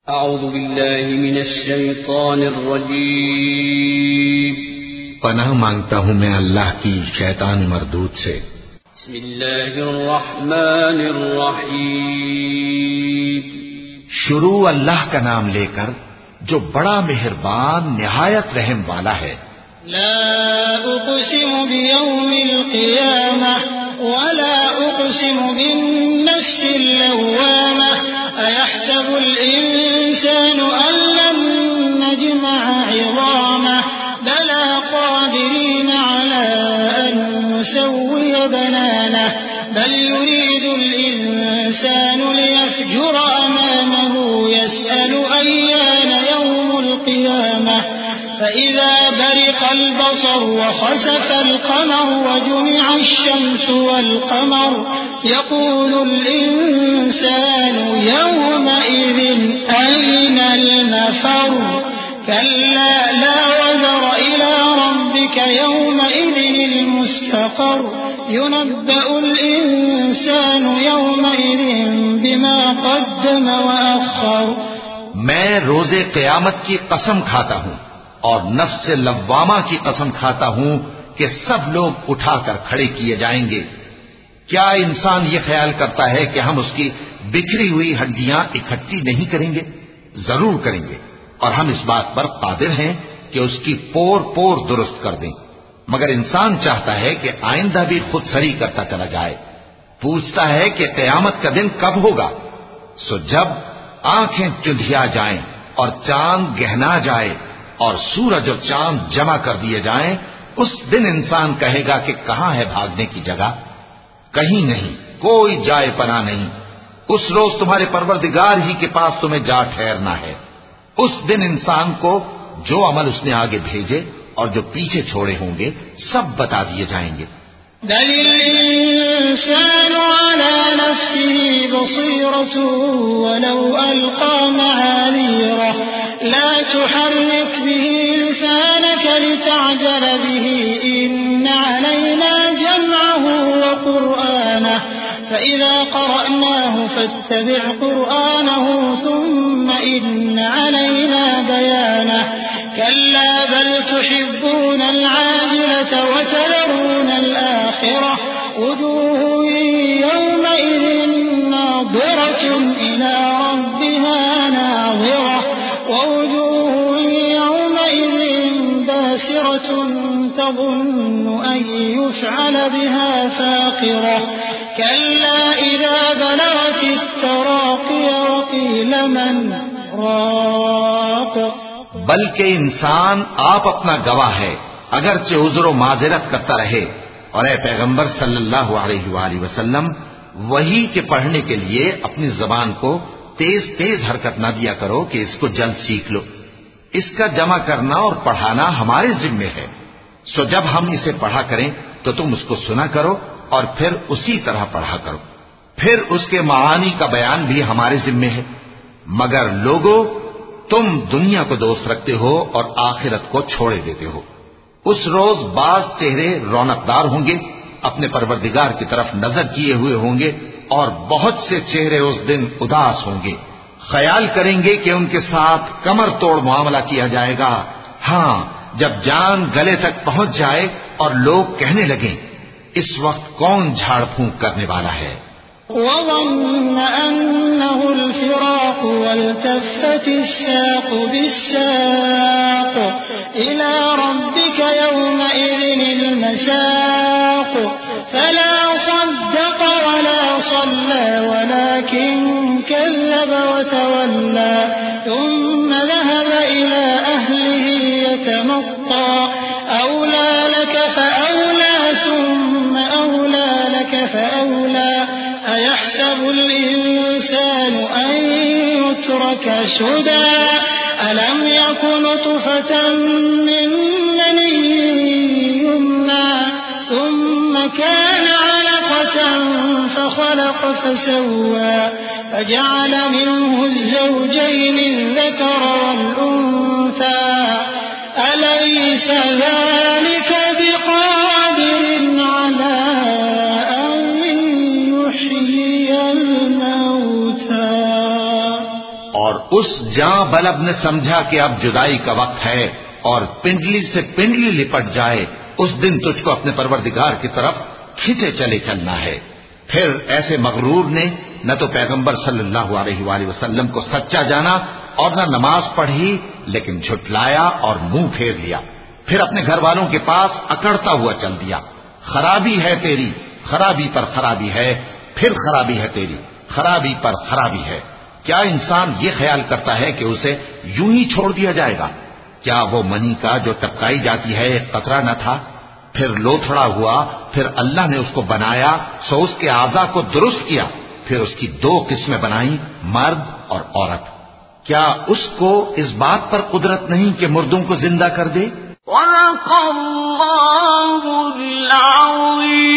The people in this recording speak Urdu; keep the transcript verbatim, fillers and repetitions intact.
اعوذ باللہ من الشیطان الرجیم، پناہ مانگتا ہوں میں اللہ کی شیطان مردود سے۔ بسم اللہ الرحمن الرحیم، شروع اللہ کا نام لے کر جو بڑا مہربان نہایت رحم والا ہے۔ لا اقسم بیوم القیامہ ولا اقسم بالنفس اللوامہ ایحسب الانسان ان لن نجمع عظامہ بلا قادرین علی ان نسوی بنانہ بل يريد الإنسان ليفجر أمامه يسأل أيان يوم القيامة فإذا برق البصر وخسف القمر وجمع الشمس والقمر يقول الإنسان يومئذ أين المفر كلا لا وزر إلى ربك يومئذ المستقر ينبأ الإنسان يومئذ بما قدم وأخر۔ میں روز قیامت کی قسم کھاتا ہوں اور نفس لوامہ کی قسم کھاتا ہوں کہ سب لوگ اٹھا کر کھڑے کیے جائیں گے۔ کیا انسان یہ خیال کرتا ہے کہ ہم اس کی بکھری ہوئی ہڈیاں اکٹھی نہیں کریں گے؟ ضرور کریں گے، اور ہم اس بات پر قادر ہیں کہ اس کی پور پور درست کر دیں، مگر انسان چاہتا ہے کہ آئندہ بھی خود سری کرتا چلا جائے۔ پوچھتا ہے کہ قیامت کا دن کب ہوگا؟ سو جب آنکھیں چندھیا جائیں اور چاند گہنا جائے اور سورج اور چاند جمع کر دیے جائیں، اس دن انسان کہے گا کہ کہاں ہے بھاگنے کی جگہ؟ کہیں نہیں، کوئی جائے پناہ نہیں۔ اس روز تمہارے پروردگار ہی کے پاس تمہیں جا ٹھہرنا ہے۔ اس دن انسان کو جو عمل اس نے آگے بھیجے اور جو پیچھے چھوڑے ہوں گے سب بتا دیے جائیں گے۔ بل الإنسان على نفسه بصيرة ولو ألقى معاذيره لا تحرك به لسانك لتعجل به إن علينا جمعه وقرآنه فإذا قرأناه فاتبع قرآنه ثم إن علينا بيانه كلا بل تحبون العاجلة وتذرون الآخرة وجوه يومئذ ناظرة إلى ربها ناظرة ووجوه يومئذ باسرة تظن أن يفعل بها فاقرة كلا إذا بلغت التراقي وقيل من راق۔ بلکہ انسان آپ اپنا گواہ ہے، اگرچہ عذر و معذرت کرتا رہے۔ اور اے پیغمبر صلی اللہ علیہ وآلہ وسلم، وحی کے پڑھنے کے لیے اپنی زبان کو تیز تیز حرکت نہ دیا کرو کہ اس کو جلد سیکھ لو۔ اس کا جمع کرنا اور پڑھانا ہمارے ذمے ہے، سو جب ہم اسے پڑھا کریں تو تم اس کو سنا کرو اور پھر اسی طرح پڑھا کرو، پھر اس کے معانی کا بیان بھی ہمارے ذمے ہے۔ مگر لوگو، تم دنیا کو دوست رکھتے ہو اور آخرت کو چھوڑے دیتے ہو۔ اس روز بعض چہرے رونقدار ہوں گے، اپنے پروردگار کی طرف نظر کیے ہوئے ہوں گے، اور بہت سے چہرے اس دن اداس ہوں گے، خیال کریں گے کہ ان کے ساتھ کمر توڑ معاملہ کیا جائے گا۔ ہاں، جب جان گلے تک پہنچ جائے اور لوگ کہنے لگیں اس وقت کون جھاڑ پھونک کرنے والا ہے؟ وظن أنه الفراق والتفت الساق بالساق إلى ربك يومئذ المساق فلا صدق ولا صلى ولكن كذب وتولى ثم ذهب إلى أهله يتمطى أولى لك فأولى ثم أولى لك فأولى أيحسب الإنسان أن يترك سدى ألم يكن نطفة من مني يمنى ثم كان علقة فخلق فسوى فجعل منه الزوجين الذكر والأنثى أليس ذلك بقادر على أن يحيي الموتى۔ اور اس جاں بلب نے سمجھا کہ اب جدائی کا وقت ہے اور پنڈلی سے پنڈلی لپٹ جائے، اس دن تجھ کو اپنے پروردگار کی طرف کھینچے چلے چلنا ہے۔ پھر ایسے مغرور نے نہ تو پیغمبر صلی اللہ علیہ وآلہ وسلم کو سچا جانا اور نہ نماز پڑھی، لیکن جھٹلایا اور منہ پھیر لیا، پھر اپنے گھر والوں کے پاس اکڑتا ہوا چل دیا۔ خرابی ہے تیری، خرابی پر خرابی ہے، پھر خرابی ہے تیری، خرابی پر خرابی ہے۔ کیا انسان یہ خیال کرتا ہے کہ اسے یوں ہی چھوڑ دیا جائے گا؟ کیا وہ منی کا جو ٹپکائی جاتی ہے ایک قطرہ نہ تھا، پھر لوتھڑا ہوا، پھر اللہ نے اس کو بنایا سو اس کے اعضاء کو درست کیا، پھر اس کی دو قسمیں بنائیں، مرد اور عورت۔ کیا اس کو اس بات پر قدرت نہیں کہ مردوں کو زندہ کر دے؟ صدق اللہ العظیم۔